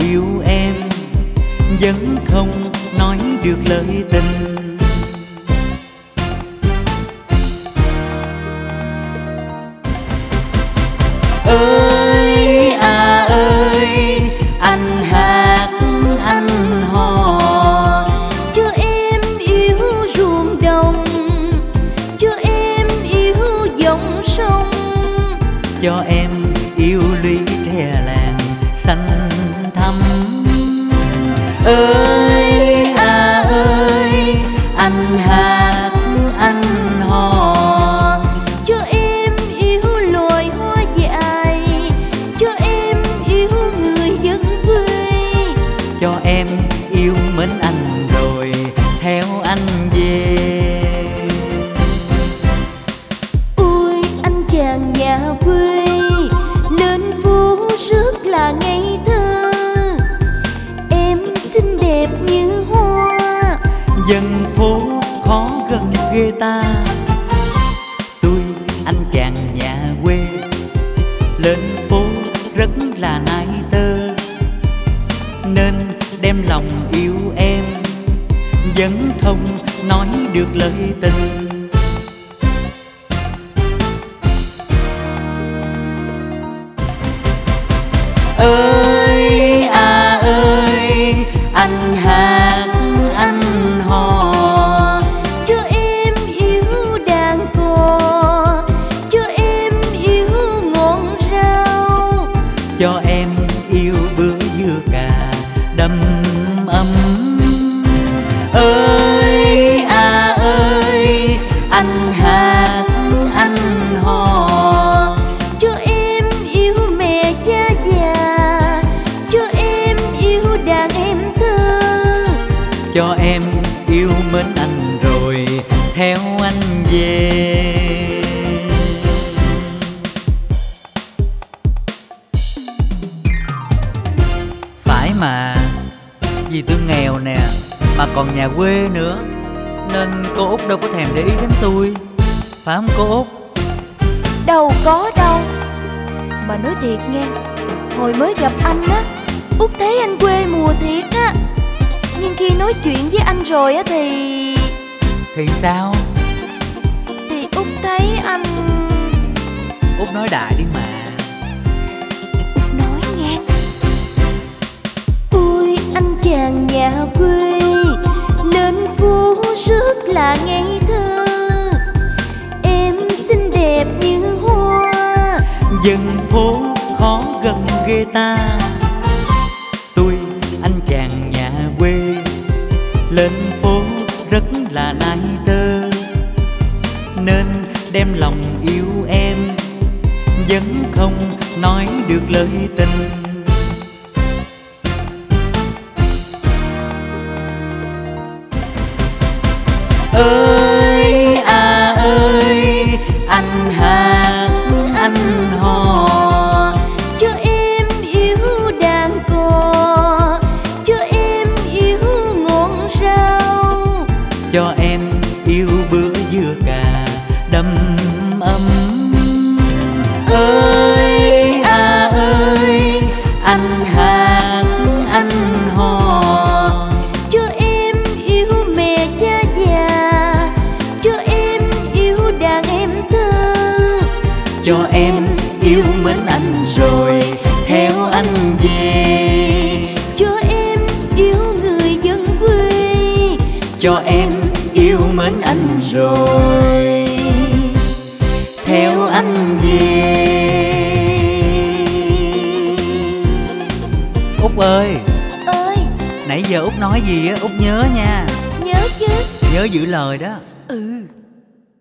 yêu em, vẫn không nói được lời tình. Ơi à ơi, anh hát anh hò, cho em yêu ruộng đồng, cho em yêu dòng sông, cho em yêu lũy tre làng xanh thẳm. Ơi à ơi, anh hát anh hò, cho em yêu loài hoa dại, cho em yêu người dân quê, cho em yêu mến anh rồi theo anh về. ôi anh chàng nhà quê lên phố rất là ngây thơ, em xinh đẹp như hoa, Dân phố khó gần ghê ta. Tôi anh chàng nhà quê lên phố rất là nai tơ, nên đem lòng yêu em, vẫn không nói được lời tình. Ơi à ơi, anh hát anh hò, cho em yêu đàn cò, cho em yêu ngọn rau, cho em yêu bữa dưa cà đầm ấm. Ơi à ơi, anh hát anh hò, cho em yêu mẹ cha già, cho em yêu đàn em thơ, cho em yêu mến anh rồi theo anh về. Phải mà, vì tôi nghèo nè, mà còn nhà quê nữa, nên cô Út đâu có thèm để ý đến tôi. Phải không cô Út? đâu có đâu. Mà nói thiệt nghe, hồi mới gặp anh á, Út thấy anh quê mùa thiệt á, nhưng khi nói chuyện với anh rồi á Thì sao? thì Út thấy anh... Út nói đại đi mà. Út nói nghe. Ôi anh chàng nhà quê lên phố rất là ngây thơ, em xinh đẹp như hoa, Dân phố khó gần ghê ta. Tôi anh chàng nhà quê lên phố rất là nai tơ, nên đem lòng yêu em, vẫn không nói được lời tình. Ơi à ơi, anh hát anh hò, cho em yêu đàn cò, cho em yêu ngọn rau, cho em yêu bữa dưa cà đầm ấm. Ơi à ơi, anh hát anh hò, cho em yêu mẹ cha già, cho em yêu đàn em thơ, cho em yêu mến anh rồi theo anh về. cho em yêu người dân quê, Cho em yêu mến anh rồi theo anh về. Út ơi, ơi nãy giờ Út nói gì á, Út nhớ nha. nhớ chứ. Nhớ giữ lời đó. Ừ.